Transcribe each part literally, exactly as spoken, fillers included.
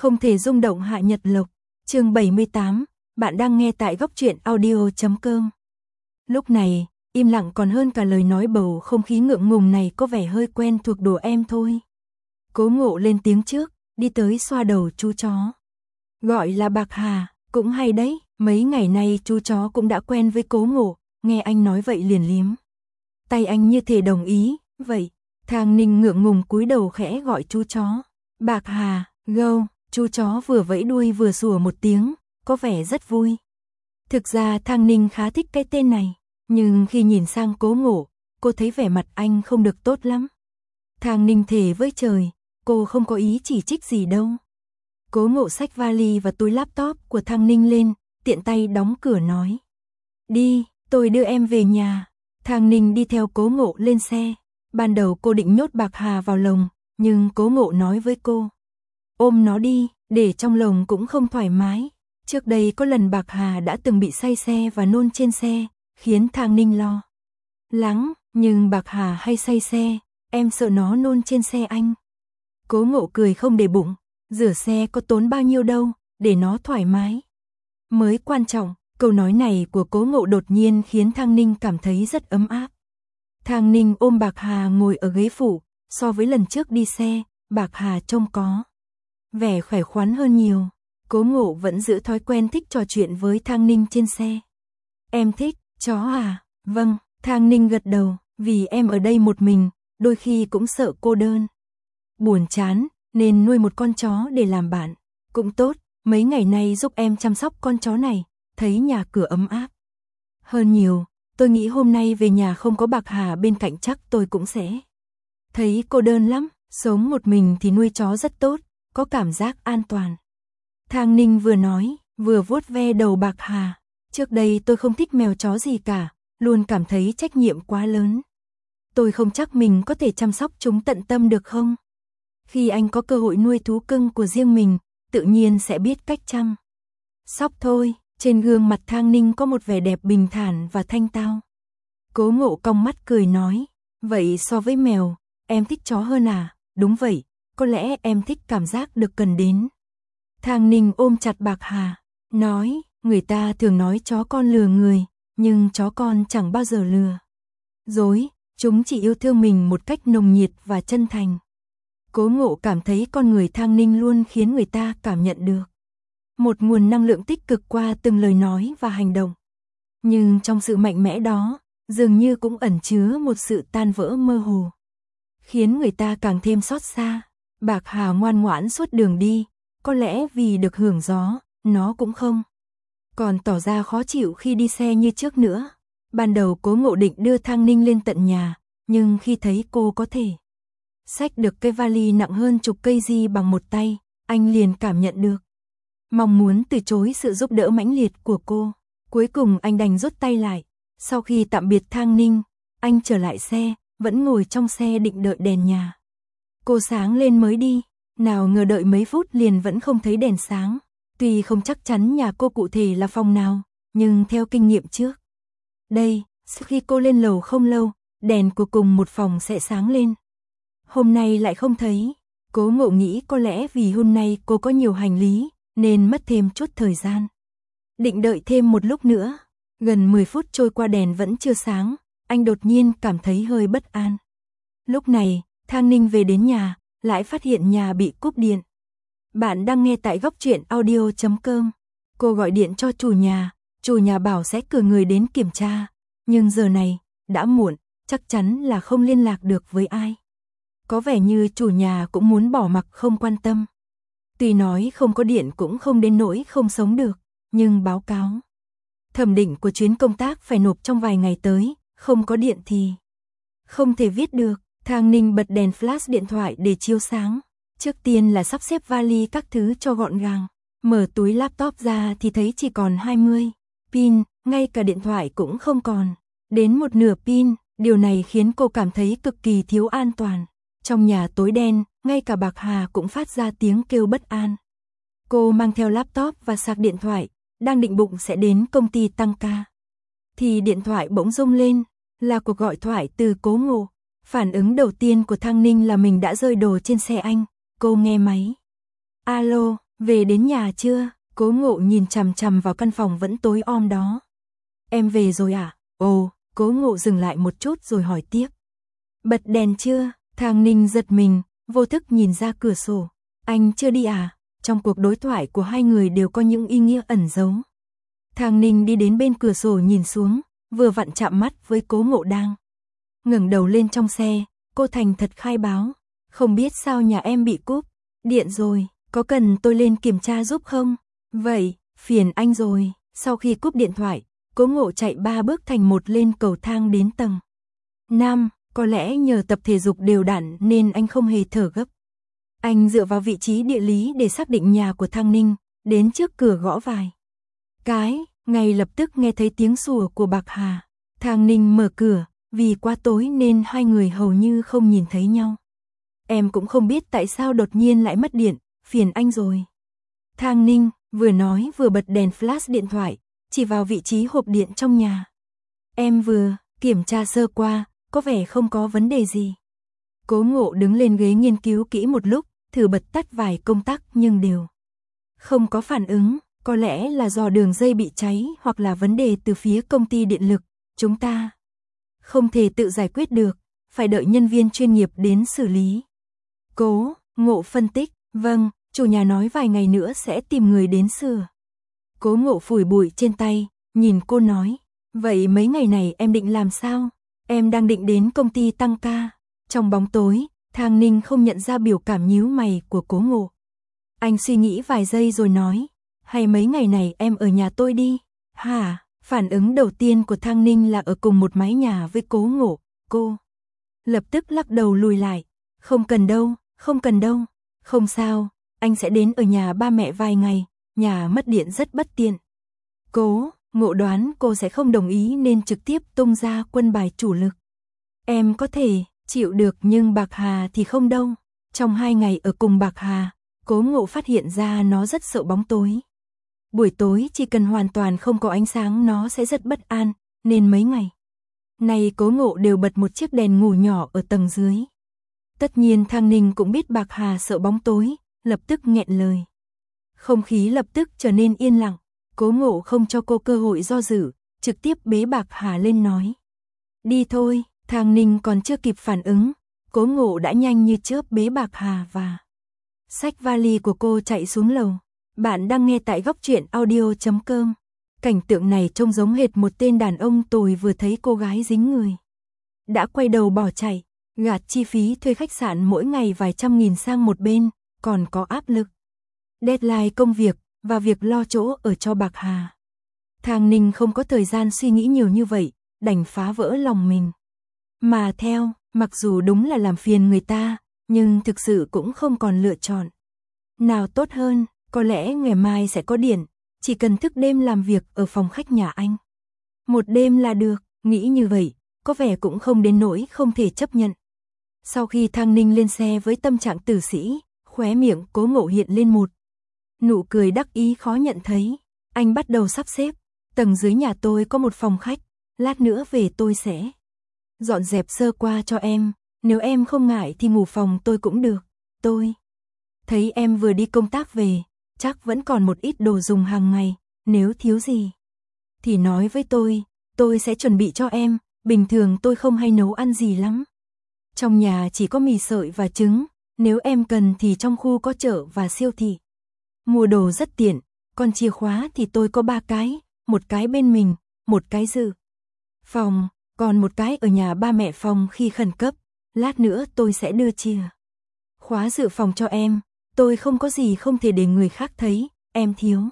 Không thể rung động Hạ Nhật Lộc. Chương bảy mươi tám, bạn đang nghe tại góc truyện audio chấm com. Lúc này, im lặng còn hơn cả lời nói, bầu không khí ngượng ngùng này có vẻ hơi quen thuộc đồ em thôi. Cố Ngộ lên tiếng trước, đi tới xoa đầu chú chó. Gọi là Bạc Hà, cũng hay đấy, mấy ngày nay chú chó cũng đã quen với Cố Ngộ, nghe anh nói vậy liền liếm tay anh như thể đồng ý, vậy. Thang Ninh ngượng ngùng cúi đầu khẽ gọi chú chó. Bạc Hà, gâu, chú chó vừa vẫy đuôi vừa sủa một tiếng, có vẻ rất vui. Thực ra Thang Ninh khá thích cái tên này, nhưng khi nhìn sang Cố Ngộ, cô thấy vẻ mặt anh không được tốt lắm. Thang Ninh thề với trời, cô không có ý chỉ trích gì đâu. Cố Ngộ xách vali và túi laptop của Thang Ninh lên, tiện tay đóng cửa nói. Đi, tôi đưa em về nhà. Thang Ninh đi theo Cố Ngộ lên xe. Ban đầu cô định nhốt Bạc Hà vào lồng, nhưng Cố Ngộ nói với cô. Ôm nó đi, để trong lồng cũng không thoải mái. Trước đây có lần Bạc Hà đã từng bị say xe và nôn trên xe, khiến Thang Ninh lo lắng, nhưng Bạc Hà hay say xe, em sợ nó nôn trên xe anh. Cố Ngộ cười không để bụng, rửa xe có tốn bao nhiêu đâu, để nó thoải mái mới quan trọng. Câu nói này của Cố Ngộ đột nhiên khiến Thang Ninh cảm thấy rất ấm áp. Thang Ninh ôm Bạc Hà ngồi ở ghế phụ, so với lần trước đi xe, Bạc Hà trông có vẻ khỏe khoắn hơn nhiều. Cố Ngộ vẫn giữ thói quen thích trò chuyện với Thang Ninh trên xe. Em thích chó à? Vâng, Thang Ninh gật đầu, vì em ở đây một mình, đôi khi cũng sợ cô đơn, buồn chán, nên nuôi một con chó để làm bạn. Cũng tốt, mấy ngày nay giúp em chăm sóc con chó này, thấy nhà cửa ấm áp hơn nhiều. Tôi nghĩ hôm nay về nhà không có Bạc Hà bên cạnh chắc tôi cũng sẽ thấy cô đơn lắm. Sống một mình thì nuôi chó rất tốt, có cảm giác an toàn. Thang Ninh vừa nói, vừa vuốt ve đầu Bạc Hà. Trước đây tôi không thích mèo chó gì cả, luôn cảm thấy trách nhiệm quá lớn. Tôi không chắc mình có thể chăm sóc chúng tận tâm được không? Khi anh có cơ hội nuôi thú cưng của riêng mình, tự nhiên sẽ biết cách chăm sóc thôi. Trên gương mặt Thang Ninh có một vẻ đẹp bình thản và thanh tao. Cố Ngộ cong mắt cười nói, vậy so với mèo, em thích chó hơn à? Đúng vậy, có lẽ em thích cảm giác được cần đến. Thang Ninh ôm chặt Bạc Hà, nói, người ta thường nói chó con lừa người, nhưng chó con chẳng bao giờ lừa dối, chúng chỉ yêu thương mình một cách nồng nhiệt và chân thành. Cố Ngộ cảm thấy con người Thang Ninh luôn khiến người ta cảm nhận được một nguồn năng lượng tích cực qua từng lời nói và hành động. Nhưng trong sự mạnh mẽ đó, dường như cũng ẩn chứa một sự tan vỡ mơ hồ, khiến người ta càng thêm xót xa. Bạc Hà ngoan ngoãn suốt đường đi, có lẽ vì được hưởng gió, nó cũng không còn tỏ ra khó chịu khi đi xe như trước nữa. Ban đầu Cố Ngộ định đưa Thang Ninh lên tận nhà, nhưng khi thấy cô có thể xách được cái vali nặng hơn chục cây gi bằng một tay, anh liền cảm nhận được mong muốn từ chối sự giúp đỡ mãnh liệt của cô. Cuối cùng anh đành rút tay lại. Sau khi tạm biệt Thang Ninh, anh trở lại xe, vẫn ngồi trong xe định đợi đèn nhà cô sáng lên mới đi. Nào ngờ đợi mấy phút liền vẫn không thấy đèn sáng. Tuy không chắc chắn nhà cô cụ thể là phòng nào, nhưng theo kinh nghiệm trước đây, sau khi cô lên lầu không lâu, đèn của cùng một phòng sẽ sáng lên. Hôm nay lại không thấy. Cố Ngộ nghĩ có lẽ vì hôm nay cô có nhiều hành lý, nên mất thêm chút thời gian. Định đợi thêm một lúc nữa. Gần mười phút trôi qua đèn vẫn chưa sáng, anh đột nhiên cảm thấy hơi bất an. Lúc này, Thang Ninh về đến nhà, lại phát hiện nhà bị cúp điện. Bạn đang nghe tại góc truyện audio chấm com. Cô gọi điện cho chủ nhà, chủ nhà bảo sẽ cử người đến kiểm tra. Nhưng giờ này, đã muộn, chắc chắn là không liên lạc được với ai. Có vẻ như chủ nhà cũng muốn bỏ mặc không quan tâm. Tuy nói không có điện cũng không đến nỗi không sống được, nhưng báo cáo thẩm định của chuyến công tác phải nộp trong vài ngày tới, không có điện thì không thể viết được. Thang Ninh bật đèn flash điện thoại để chiếu sáng. Trước tiên là sắp xếp vali các thứ cho gọn gàng. Mở túi laptop ra thì thấy chỉ còn hai mươi pin, ngay cả điện thoại cũng không còn đến một nửa pin. Điều này khiến cô cảm thấy cực kỳ thiếu an toàn. Trong nhà tối đen, ngay cả Bạc Hà cũng phát ra tiếng kêu bất an. Cô mang theo laptop và sạc điện thoại, đang định bụng sẽ đến công ty tăng ca. Thì điện thoại bỗng rung lên, là cuộc gọi thoại từ Cố Ngộ. Phản ứng đầu tiên của Thang Ninh là mình đã rơi đồ trên xe anh. Cô nghe máy. Alo, Về đến nhà chưa? Cố Ngộ nhìn chằm chằm vào căn phòng vẫn tối om đó. Em về rồi à? Ồ, Cố Ngộ dừng lại một chút rồi hỏi tiếp. Bật đèn chưa? Thang Ninh giật mình, vô thức nhìn ra cửa sổ. Anh chưa đi à? Trong cuộc đối thoại của hai người đều có những ý nghĩa ẩn giấu. Thang Ninh đi đến bên cửa sổ nhìn xuống, vừa vặn chạm mắt với Cố Ngộ đang ngẩng đầu lên trong xe. Cô thành thật khai báo. Không biết sao nhà em bị cúp điện rồi, có cần tôi lên kiểm tra giúp không? Vậy, phiền anh rồi. Sau khi cúp điện thoại, Cố Ngộ chạy ba bước thành một lên cầu thang đến tầng năm. Có lẽ nhờ tập thể dục đều đặn nên anh không hề thở gấp. Anh dựa vào vị trí địa lý để xác định nhà của Thang Ninh, đến trước cửa gõ vài cái, ngay lập tức nghe thấy tiếng sủa của Bạc Hà. Thang Ninh mở cửa, vì quá tối nên hai người hầu như không nhìn thấy nhau. Em cũng không biết tại sao đột nhiên lại mất điện, phiền anh rồi. Thang Ninh vừa nói vừa bật đèn flash điện thoại, chỉ vào vị trí hộp điện trong nhà. Em vừa kiểm tra sơ qua, có vẻ không có vấn đề gì. Cố Ngộ đứng lên ghế nghiên cứu kỹ một lúc, thử bật tắt vài công tắc nhưng đều không có phản ứng, có lẽ là do đường dây bị cháy hoặc là vấn đề từ phía công ty điện lực, chúng ta không thể tự giải quyết được, phải đợi nhân viên chuyên nghiệp đến xử lý. Cố Ngộ phân tích, vâng, chủ nhà nói vài ngày nữa sẽ tìm người đến sửa. Cố Ngộ phủi bụi trên tay, nhìn cô nói, vậy mấy ngày này em định làm sao? Em đang định đến công ty tăng ca. Trong bóng tối, Thang Ninh không nhận ra biểu cảm nhíu mày của Cố Ngộ. Anh suy nghĩ vài giây rồi nói, hay mấy ngày này em ở nhà tôi đi. Hả? Phản ứng đầu tiên của Thang Ninh là ở cùng một mái nhà với Cố Ngộ. Cô lập tức lắc đầu lùi lại. Không cần đâu, không cần đâu. Không sao, anh sẽ đến ở nhà ba mẹ vài ngày, nhà mất điện rất bất tiện. Cố Ngộ đoán cô sẽ không đồng ý nên trực tiếp tung ra quân bài chủ lực. Em có thể chịu được nhưng Bạc Hà thì không đâu. Trong hai ngày ở cùng Bạc Hà, Cố Ngộ phát hiện ra nó rất sợ bóng tối. Buổi tối chỉ cần hoàn toàn không có ánh sáng nó sẽ rất bất an, nên mấy ngày này Cố Ngộ đều bật một chiếc đèn ngủ nhỏ ở tầng dưới. Tất nhiên Thang Ninh cũng biết Bạc Hà sợ bóng tối, lập tức nghẹn lời. Không khí lập tức trở nên yên lặng, Cố Ngộ không cho cô cơ hội do dự, trực tiếp bế Bạc Hà lên nói. Đi thôi. Thang Ninh còn chưa kịp phản ứng, Cố Ngộ đã nhanh như chớp bế Bạc Hà và xách vali của cô chạy xuống lầu. Bạn đang nghe tại góc truyện audio chấm com. Cảnh tượng này trông giống hệt một tên đàn ông tồi vừa thấy cô gái dính người. Đã quay đầu bỏ chạy, gạt chi phí thuê khách sạn mỗi ngày vài trăm nghìn sang một bên, còn có áp lực deadline công việc và việc lo chỗ ở cho Bạc Hà. Thang Ninh không có thời gian suy nghĩ nhiều như vậy, đành phá vỡ lòng mình. Mà theo, mặc dù đúng là làm phiền người ta, nhưng thực sự cũng không còn lựa chọn nào tốt hơn, có lẽ ngày mai sẽ có điện, chỉ cần thức đêm làm việc ở phòng khách nhà anh. Một đêm là được, nghĩ như vậy, có vẻ cũng không đến nỗi không thể chấp nhận. Sau khi Thang Ninh lên xe với tâm trạng tử sĩ, khóe miệng Cố Ngộ hiện lên một nụ cười đắc ý khó nhận thấy. Anh bắt đầu sắp xếp, tầng dưới nhà tôi có một phòng khách, lát nữa về tôi sẽ dọn dẹp sơ qua cho em, nếu em không ngại thì ngủ phòng tôi cũng được. Tôi thấy em vừa đi công tác về, chắc vẫn còn một ít đồ dùng hàng ngày, nếu thiếu gì thì nói với tôi, tôi sẽ chuẩn bị cho em, bình thường tôi không hay nấu ăn gì lắm. Trong nhà chỉ có mì sợi và trứng, nếu em cần thì trong khu có chợ và siêu thị. Mua đồ rất tiện, còn chìa khóa thì tôi có ba cái, một cái bên mình, một cái dự phòng, còn một cái ở nhà ba mẹ phòng khi khẩn cấp, lát nữa tôi sẽ đưa chìa khóa dự phòng cho em, tôi không có gì không thể để người khác thấy, em thiếu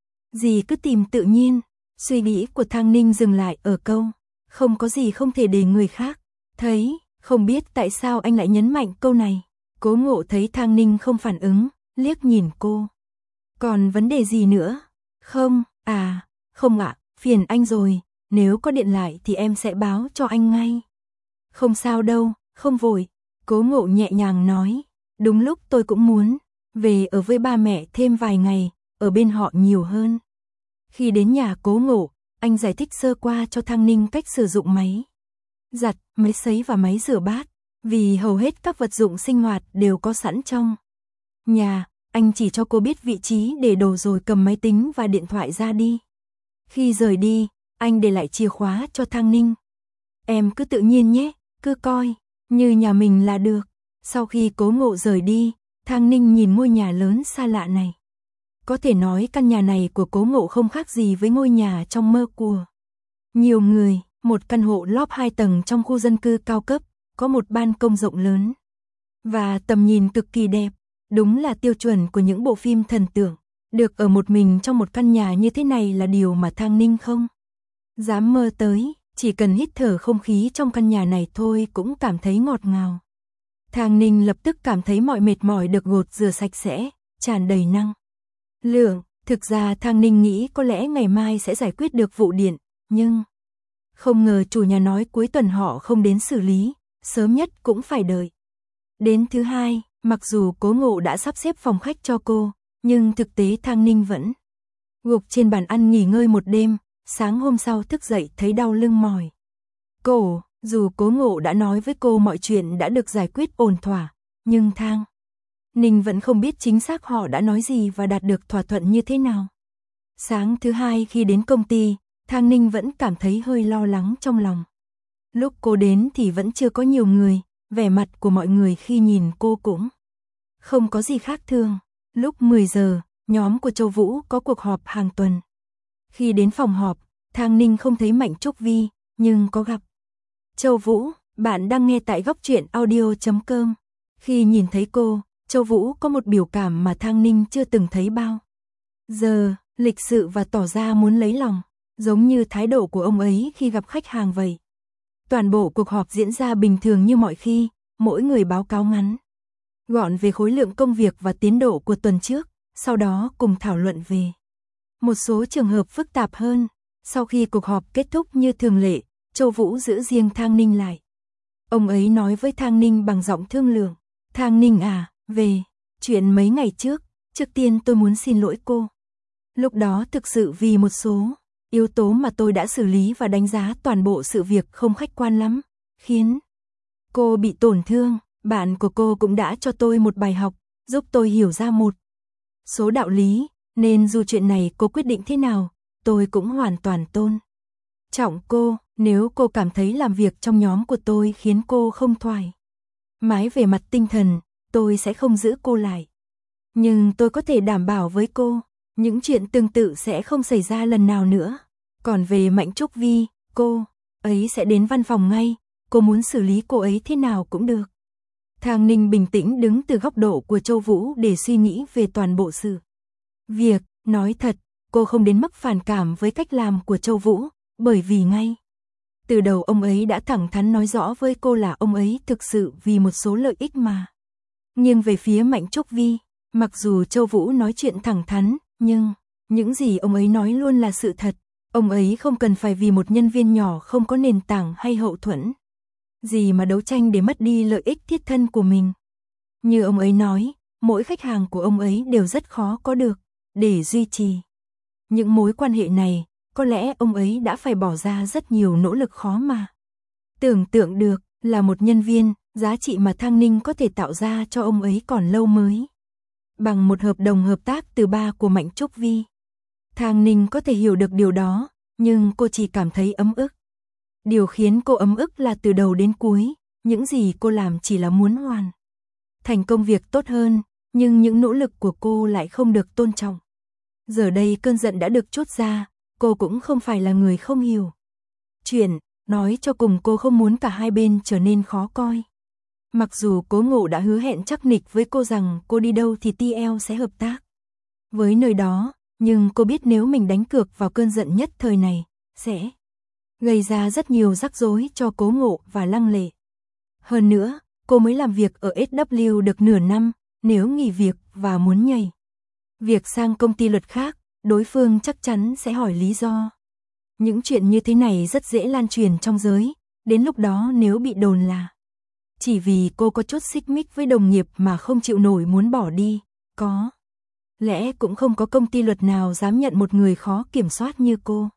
gì cứ tìm tự nhiên. Suy nghĩ của Thang Ninh dừng lại ở câu, không có gì không thể để người khác thấy, không biết tại sao anh lại nhấn mạnh câu này. Cố Ngộ thấy Thang Ninh không phản ứng, liếc nhìn cô. Còn vấn đề gì nữa? Không, à, không ạ, phiền anh rồi, nếu có điện lại thì em sẽ báo cho anh ngay. Không sao đâu, không vội, Cố Ngộ nhẹ nhàng nói, đúng lúc tôi cũng muốn về ở với ba mẹ thêm vài ngày, ở bên họ nhiều hơn. Khi đến nhà Cố Ngộ, anh giải thích sơ qua cho Thang Ninh cách sử dụng máy giặt, máy sấy và máy rửa bát, vì hầu hết các vật dụng sinh hoạt đều có sẵn trong nhà. anh chỉ cho cô biết vị trí để đồ rồi cầm máy tính và điện thoại ra đi. Khi rời đi, anh để lại chìa khóa cho Thang Ninh. Em cứ tự nhiên nhé, cứ coi như nhà mình là được. Sau khi Cố Ngộ rời đi, Thang Ninh nhìn ngôi nhà lớn xa lạ này. Có thể nói căn nhà này của Cố Ngộ không khác gì với ngôi nhà trong mơ của nhiều người, một căn hộ lóp hai tầng trong khu dân cư cao cấp, có một ban công rộng lớn và tầm nhìn cực kỳ đẹp, đúng là tiêu chuẩn của những bộ phim thần tượng. Được ở một mình trong một căn nhà như thế này là điều mà Thang Ninh không dám mơ tới, chỉ cần hít thở không khí trong căn nhà này thôi cũng cảm thấy ngọt ngào. Thang Ninh lập tức cảm thấy mọi mệt mỏi được gột rửa sạch sẽ, tràn đầy năng lượng. Thực ra Thang Ninh nghĩ có lẽ ngày mai sẽ giải quyết được vụ điện, nhưng không ngờ chủ nhà nói cuối tuần họ không đến xử lý, sớm nhất cũng phải đợi đến thứ hai. Mặc dù Cố Ngộ đã sắp xếp phòng khách cho cô, nhưng thực tế Thang Ninh vẫn gục trên bàn ăn nghỉ ngơi một đêm, sáng hôm sau thức dậy thấy đau lưng mỏi cổ. Dù Cố Ngộ đã nói với cô mọi chuyện đã được giải quyết ổn thỏa, nhưng Thang Ninh vẫn không biết chính xác họ đã nói gì và đạt được thỏa thuận như thế nào. Sáng thứ hai khi đến công ty, Thang Ninh vẫn cảm thấy hơi lo lắng trong lòng. Lúc cô đến thì vẫn chưa có nhiều người, vẻ mặt của mọi người khi nhìn cô cũng không có gì khác thường. Lúc mười giờ, nhóm của Châu Vũ có cuộc họp hàng tuần. Khi đến phòng họp, Thang Ninh không thấy Mạnh Trúc Vi, nhưng có gặp Châu Vũ. Bạn đang nghe tại góc truyện audio chấm com. Khi nhìn thấy cô, Châu Vũ có một biểu cảm mà Thang Ninh chưa từng thấy bao giờ, lịch sự và tỏ ra muốn lấy lòng, giống như thái độ của ông ấy khi gặp khách hàng vậy. Toàn bộ cuộc họp diễn ra bình thường như mọi khi, mỗi người báo cáo ngắn gọn về khối lượng công việc và tiến độ của tuần trước, sau đó cùng thảo luận về một số trường hợp phức tạp hơn. Sau khi cuộc họp kết thúc như thường lệ, Châu Vũ giữ riêng Thang Ninh lại. Ông ấy nói với Thang Ninh bằng giọng thương lượng. Thang Ninh à, về chuyện mấy ngày trước, trước tiên tôi muốn xin lỗi cô. Lúc đó thực sự vì một số yếu tố mà tôi đã xử lý và đánh giá toàn bộ sự việc không khách quan lắm, khiến cô bị tổn thương. Bạn của cô cũng đã cho tôi một bài học, giúp tôi hiểu ra một số đạo lý, nên dù chuyện này cô quyết định thế nào, tôi cũng hoàn toàn tôn trọng cô. Nếu cô cảm thấy làm việc trong nhóm của tôi khiến cô không thoải mái về mặt tinh thần, tôi sẽ không giữ cô lại. Nhưng tôi có thể đảm bảo với cô, những chuyện tương tự sẽ không xảy ra lần nào nữa. Còn về Mạnh Trúc Vi, cô ấy sẽ đến văn phòng ngay, cô muốn xử lý cô ấy thế nào cũng được. Thang Ninh bình tĩnh đứng từ góc độ của Châu Vũ để suy nghĩ về toàn bộ sự việc. Nói thật, cô không đến mức phản cảm với cách làm của Châu Vũ, bởi vì ngay từ đầu ông ấy đã thẳng thắn nói rõ với cô là ông ấy thực sự vì một số lợi ích mà nghiêng về phía Mạnh Trúc Vi. Mặc dù Châu Vũ nói chuyện thẳng thắn, nhưng những gì ông ấy nói luôn là sự thật. Ông ấy không cần phải vì một nhân viên nhỏ không có nền tảng hay hậu thuẫn gì mà đấu tranh để mất đi lợi ích thiết thân của mình. Như ông ấy nói, mỗi khách hàng của ông ấy đều rất khó có được. Để duy trì những mối quan hệ này, có lẽ ông ấy đã phải bỏ ra rất nhiều nỗ lực khó mà tưởng tượng được. Là một nhân viên, giá trị mà Thang Ninh có thể tạo ra cho ông ấy còn lâu mới bằng một hợp đồng hợp tác từ ba của Mạnh Trúc Vi. Thang Ninh có thể hiểu được điều đó, nhưng cô chỉ cảm thấy ấm ức. Điều khiến cô ấm ức là từ đầu đến cuối, những gì cô làm chỉ là muốn hoàn thành công việc tốt hơn, nhưng những nỗ lực của cô lại không được tôn trọng. Giờ đây cơn giận đã được trút ra, cô cũng không phải là người không hiểu chuyện, nói cho cùng cô không muốn cả hai bên trở nên khó coi. Mặc dù Cố Ngộ đã hứa hẹn chắc nịch với cô rằng cô đi đâu thì tê lờ sẽ hợp tác với nơi đó, nhưng cô biết nếu mình đánh cược vào cơn giận nhất thời này, sẽ gây ra rất nhiều rắc rối cho Cố Ngộ và Lăng Lệ. Hơn nữa, cô mới làm việc ở ét vê kép được nửa năm, nếu nghỉ việc và muốn nhảy việc sang công ty luật khác, đối phương chắc chắn sẽ hỏi lý do. Những chuyện như thế này rất dễ lan truyền trong giới, đến lúc đó nếu bị đồn là chỉ vì cô có chút xích mích với đồng nghiệp mà không chịu nổi muốn bỏ đi, có lẽ cũng không có công ty luật nào dám nhận một người khó kiểm soát như cô.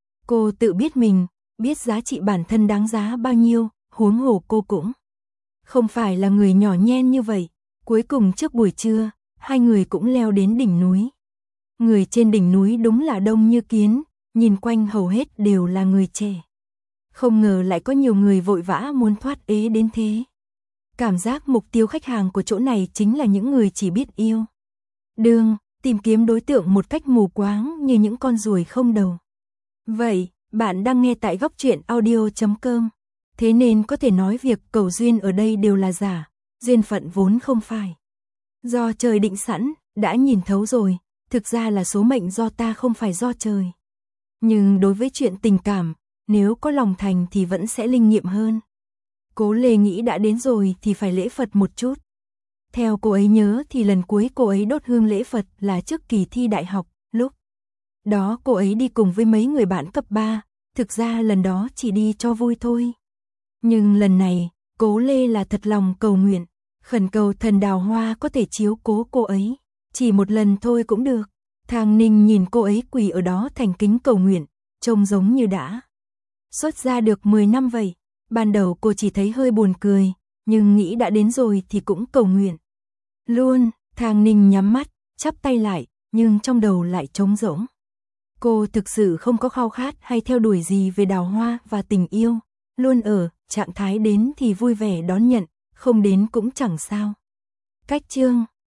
Cô tự biết mình, biết giá trị bản thân đáng giá bao nhiêu, huống hồ cô cũng không phải là người nhỏ nhen như vậy. Cuối cùng trước buổi trưa, hai người cũng leo đến đỉnh núi. Người trên đỉnh núi đúng là đông như kiến, nhìn quanh hầu hết đều là người trẻ. Không ngờ lại có nhiều người vội vã muốn thoát ế đến thế. Cảm giác mục tiêu khách hàng của chỗ này chính là những người chỉ biết yêu đương, tìm kiếm đối tượng một cách mù quáng như những con ruồi không đầu. Vậy, bạn đang nghe tại góc truyện audio chấm com. Thế nên có thể nói việc cầu duyên ở đây đều là giả, duyên phận vốn không phải do trời định sẵn, đã nhìn thấu rồi, thực ra là số mệnh do ta không phải do trời. Nhưng đối với chuyện tình cảm, nếu có lòng thành thì vẫn sẽ linh nghiệm hơn. Cố Lê nghĩ đã đến rồi thì phải lễ Phật một chút. Theo cô ấy nhớ thì lần cuối cô ấy đốt hương lễ Phật là trước kỳ thi đại học, lúc đó cô ấy đi cùng với mấy người bạn cấp ba, thực ra lần đó chỉ đi cho vui thôi. Nhưng lần này, Cố Lê là thật lòng cầu nguyện, khẩn cầu thần đào hoa có thể chiếu cố cô ấy, chỉ một lần thôi cũng được. Thang Ninh nhìn cô ấy quỳ ở đó thành kính cầu nguyện, trông giống như đã xuất gia được mười năm vậy. Ban đầu cô chỉ thấy hơi buồn cười, nhưng nghĩ đã đến rồi thì cũng cầu nguyện luôn. Thang Ninh nhắm mắt, chắp tay lại, nhưng trong đầu lại trống rỗng. Cô thực sự không có khao khát hay theo đuổi gì về đào hoa và tình yêu, luôn ở trạng thái đến thì vui vẻ đón nhận, không đến cũng chẳng sao. Cách chương